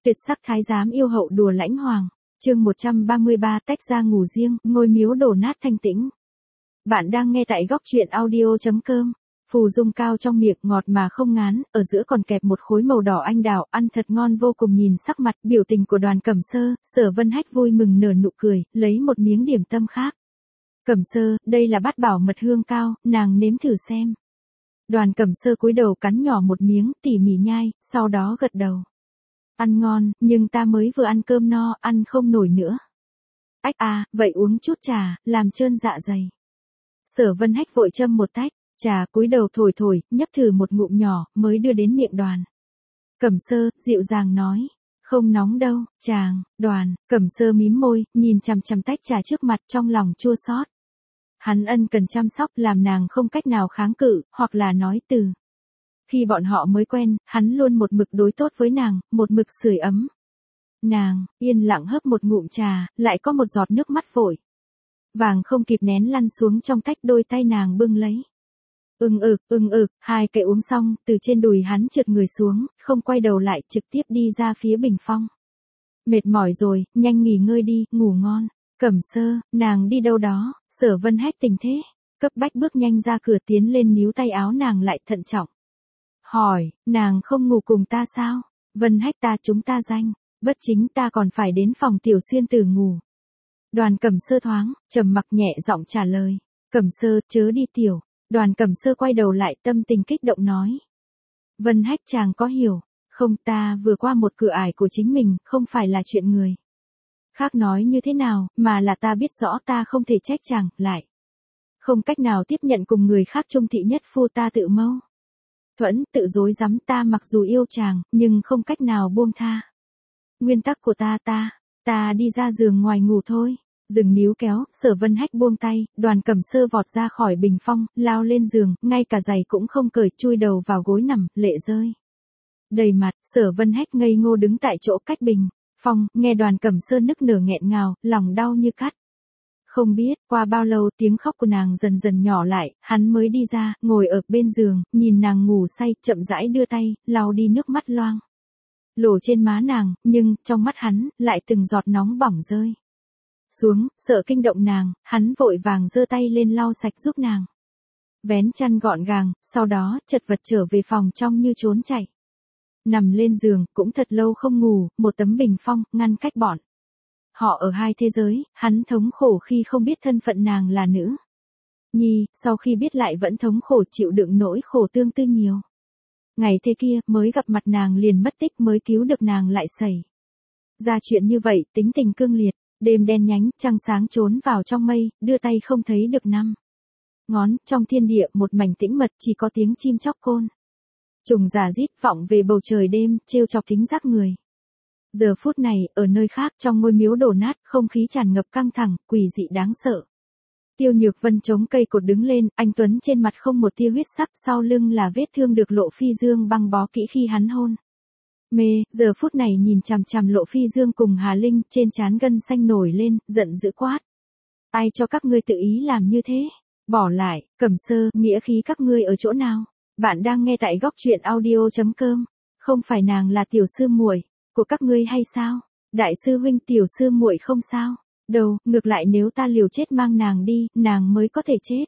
Tuyệt sắc thái giám yêu hậu đùa lãnh hoàng. Chương 133 tách ra ngủ riêng, ngôi miếu đổ nát thanh tĩnh. Bạn đang nghe tại góc truyện audio.com. Phù dung cao trong miệng ngọt mà không ngán, ở giữa còn kẹp một khối màu đỏ anh đào, ăn thật ngon vô cùng. Nhìn sắc mặt biểu tình của Đoàn Cẩm Sơ, Sở Vân Hách vui mừng nở nụ cười, lấy một miếng điểm tâm khác. Cẩm Sơ, đây là bát bảo mật hương cao, nàng nếm thử xem. Đoàn Cẩm Sơ cúi đầu cắn nhỏ một miếng, tỉ mỉ nhai, sau đó gật đầu. Ăn ngon, nhưng ta mới vừa ăn cơm no, ăn không nổi nữa. Ách à, vậy uống chút trà, làm trơn dạ dày. Sở Vân Hách vội châm một tách, trà cúi đầu thổi, nhấp thử một ngụm nhỏ, mới đưa đến miệng Đoàn Cẩm Sơ, dịu dàng nói. Không nóng đâu, chàng. Đoàn Cẩm Sơ mím môi, nhìn chằm chằm tách trà trước mặt, trong lòng chua xót. Hắn ân cần chăm sóc, làm nàng không cách nào kháng cự, hoặc là nói từ khi bọn họ mới quen, hắn luôn một mực đối tốt với nàng, một mực sưởi ấm. Nàng yên lặng hớp một ngụm trà, lại có một giọt nước mắt vội vàng không kịp nén lăn xuống trong tách, đôi tay nàng bưng lấy. Hai cái uống xong, từ trên đùi hắn trượt người xuống, không quay đầu lại, trực tiếp đi ra phía bình phong. Mệt mỏi rồi, nhanh nghỉ ngơi đi, ngủ ngon. Cẩm Sơ, nàng đi đâu đó? Sở Vân Hách tình thế, cấp bách bước nhanh ra cửa, tiến lên níu tay áo nàng lại, thận trọng hỏi, nàng không ngủ cùng ta sao? Vân Hách, chúng ta danh bất chính, ta còn phải đến phòng Tiểu Xuyên Tử ngủ. Đoàn Cẩm Sơ thoáng trầm mặc, nhẹ giọng trả lời. Cẩm Sơ, chớ đi tiểu. Đoàn Cẩm Sơ quay đầu lại, tâm tình kích động nói. Vân Hách, chàng có hiểu không, ta vừa qua một cửa ải của chính mình, không phải là chuyện người khác nói như thế nào, mà là ta biết rõ ta không thể trách chàng, lại không cách nào tiếp nhận cùng người khác chung thị nhất phu, ta tự mâu thuẫn, tự dối rắm. Ta mặc dù yêu chàng, nhưng không cách nào buông tha nguyên tắc của ta đi ra giường ngoài ngủ thôi. Dừng níu kéo, Sở Vân Hách buông tay, Đoàn Cẩm Sơ vọt ra khỏi bình phong, lao lên giường, ngay cả giày cũng không cởi, chui đầu vào gối nằm, lệ rơi đầy mặt. Sở Vân Hách ngây ngô đứng tại chỗ cách bình phong, nghe Đoàn Cẩm Sơ nức nở nghẹn ngào, lòng đau như cắt. Không biết qua bao lâu, tiếng khóc của nàng dần dần nhỏ lại, hắn mới đi ra, ngồi ở bên giường, nhìn nàng ngủ say, chậm rãi đưa tay lau đi nước mắt loang lổ trên má nàng, nhưng trong mắt hắn lại từng giọt nóng bỏng rơi xuống. Sợ kinh động nàng, hắn vội vàng giơ tay lên lau sạch giúp nàng vén chăn gọn gàng, sau đó chật vật trở về phòng trong như trốn chạy. Nằm lên giường, cũng thật lâu không ngủ, một tấm bình phong ngăn cách bọn họ ở hai thế giới. Hắn thống khổ khi không biết thân phận nàng là nữ nhi, sau khi biết lại vẫn thống khổ chịu đựng nỗi khổ tương tư nhiều ngày. Thế kia mới gặp mặt nàng liền mất tích, mới cứu được nàng lại xảy ra chuyện như vậy. Tính tình cương liệt, đêm đen nhánh, trăng sáng trốn vào trong mây, đưa tay không thấy được năm ngón. Trong thiên địa một mảnh tĩnh mật, chỉ có tiếng chim chóc côn trùng rà rít vọng về bầu trời đêm, trêu chọc thính giác người. Giờ phút này, ở nơi khác, trong ngôi miếu đổ nát, không khí tràn ngập căng thẳng, quỷ dị đáng sợ. Tiêu Nhược Vân chống cây cột đứng lên, anh tuấn trên mặt không một tia huyết sắc, sau lưng là vết thương được Lộ Phi Dương băng bó kỹ khi hắn hôn mê. Giờ phút này nhìn chằm chằm Lộ Phi Dương cùng Hà Linh, trên trán gân xanh nổi lên, giận dữ quát. Ai cho các ngươi tự ý làm như thế? Bỏ lại. Cẩm Sơ, nghĩa khí các ngươi ở chỗ nào? Bạn đang nghe tại góc truyện audio.com. Không phải nàng là tiểu sư muội của các ngươi hay sao? Đại sư huynh, tiểu sư muội không sao đâu, ngược lại nếu ta liều chết mang nàng đi, nàng mới có thể chết.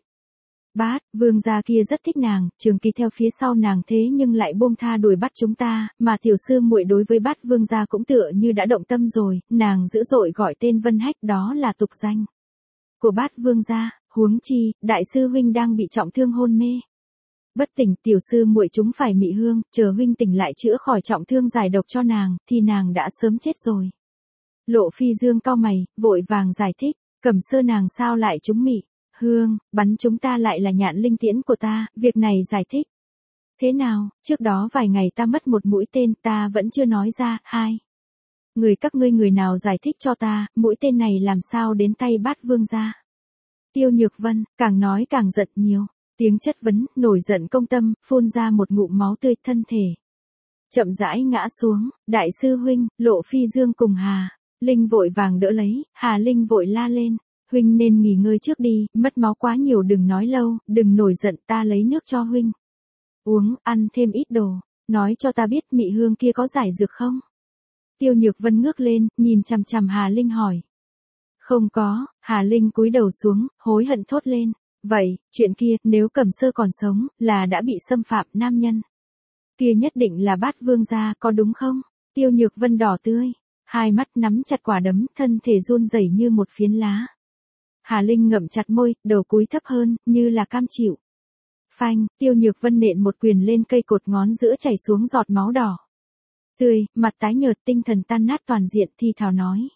Bát vương gia kia rất thích nàng, trường kỳ theo phía sau nàng, thế nhưng lại buông tha đuổi bắt chúng ta, mà tiểu sư muội đối với Bát vương gia cũng tựa như đã động tâm rồi. Nàng dữ dội gọi tên Vân Hách, đó là tục danh của Bát vương gia. Huống chi, đại sư huynh đang bị trọng thương hôn mê bất tỉnh, tiểu sư muội chúng phải mị hương, chờ huynh tỉnh lại chữa khỏi trọng thương giải độc cho nàng, thì nàng đã sớm chết rồi. Lộ Phi Dương cau mày, vội vàng giải thích. Cẩm Sơ, nàng sao lại trúng mị hương, bắn chúng ta lại là Nhạn Linh tiễn của ta, việc này giải thích thế nào? Trước đó vài ngày ta mất một mũi tên, ta vẫn chưa nói ra. Hai người các ngươi người nào giải thích cho ta, mũi tên này làm sao đến tay Bát vương gia? Tiêu Nhược Vân càng nói càng giận nhiều, tiếng chất vấn, nổi giận công tâm, phun ra một ngụm máu tươi, thân thể chậm rãi ngã xuống. Đại sư huynh. Lộ Phi Dương cùng Hà Linh vội vàng đỡ lấy, Hà Linh vội la lên. Huynh nên nghỉ ngơi trước đi, mất máu quá nhiều, đừng nói lâu, đừng nổi giận, ta lấy nước cho huynh uống, ăn thêm ít đồ. Nói cho ta biết mị hương kia có giải dược không? Tiêu Nhược Vân ngước lên, nhìn chằm chằm Hà Linh hỏi. Không có, Hà Linh cúi đầu xuống, hối hận thốt lên. Vậy, chuyện kia, nếu Cẩm Sơ còn sống, là đã bị xâm phạm nam nhân. Kia nhất định là Bát Vương gia, có đúng không? Tiêu Nhược Vân đỏ tươi, hai mắt nắm chặt quả đấm, thân thể run rẩy như một phiến lá. Hà Linh ngậm chặt môi, đầu cúi thấp hơn, như là cam chịu. Phanh, Tiêu Nhược Vân nện một quyền lên cây cột, ngón giữa chảy xuống giọt máu đỏ tươi, mặt tái nhợt, tinh thần tan nát toàn diện, thi thào nói.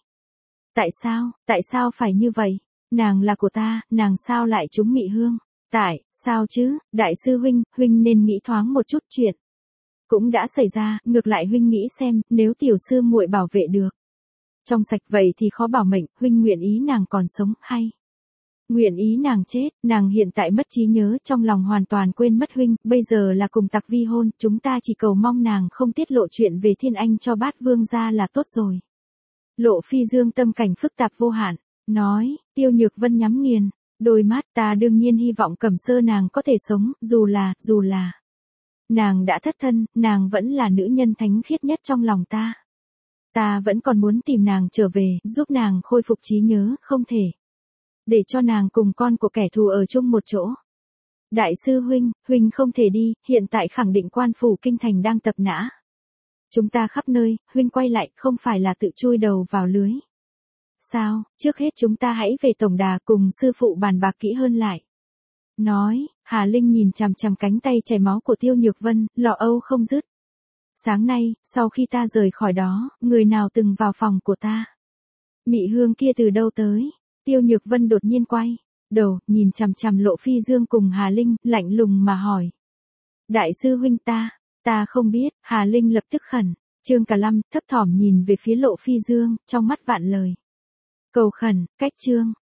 Tại sao phải như vậy? Nàng là của ta, nàng sao lại trúng mị hương? Sao chứ, đại sư huynh nên nghĩ thoáng một chút chuyện. Cũng đã xảy ra, ngược lại huynh nghĩ xem, nếu tiểu sư muội bảo vệ được. Trong sạch vậy thì khó bảo mệnh, huynh nguyện ý nàng còn sống, hay? Nguyện ý nàng chết, nàng hiện tại mất trí nhớ, trong lòng hoàn toàn quên mất huynh, bây giờ là cùng tặc vi hôn, chúng ta chỉ cầu mong nàng không tiết lộ chuyện về Thiên Anh cho Bát Vương gia là tốt rồi. Lộ Phi Dương tâm cảnh phức tạp vô hạn, nói, Tiêu Nhược Vân nhắm nghiền, đôi mắt, ta đương nhiên hy vọng Cẩm Sơ nàng có thể sống, dù là. Nàng đã thất thân, nàng vẫn là nữ nhân thánh khiết nhất trong lòng ta. Ta vẫn còn muốn tìm nàng trở về, giúp nàng khôi phục trí nhớ, không thể. Để cho nàng cùng con của kẻ thù ở chung một chỗ. Đại sư huynh không thể đi, hiện tại khẳng định quan phủ kinh thành đang tập nã. Chúng ta khắp nơi, huynh quay lại, không phải là tự chui đầu vào lưới. Sao, trước hết chúng ta hãy về tổng đà cùng sư phụ bàn bạc kỹ hơn lại. Nói, Hà Linh nhìn chằm chằm cánh tay chảy máu của Tiêu Nhược Vân, lo âu không dứt. Sáng nay, sau khi ta rời khỏi đó, người nào từng vào phòng của ta? Mị hương kia từ đâu tới? Tiêu Nhược Vân đột nhiên quay đầu, nhìn chằm chằm Lộ Phi Dương cùng Hà Linh, lạnh lùng mà hỏi. Đại sư huynh ta không biết, Hà Linh lập tức khẩn. Trương Cả Lâm thấp thỏm nhìn về phía Lộ Phi Dương, trong mắt vạn lời. Cầu khẩn, cách trương.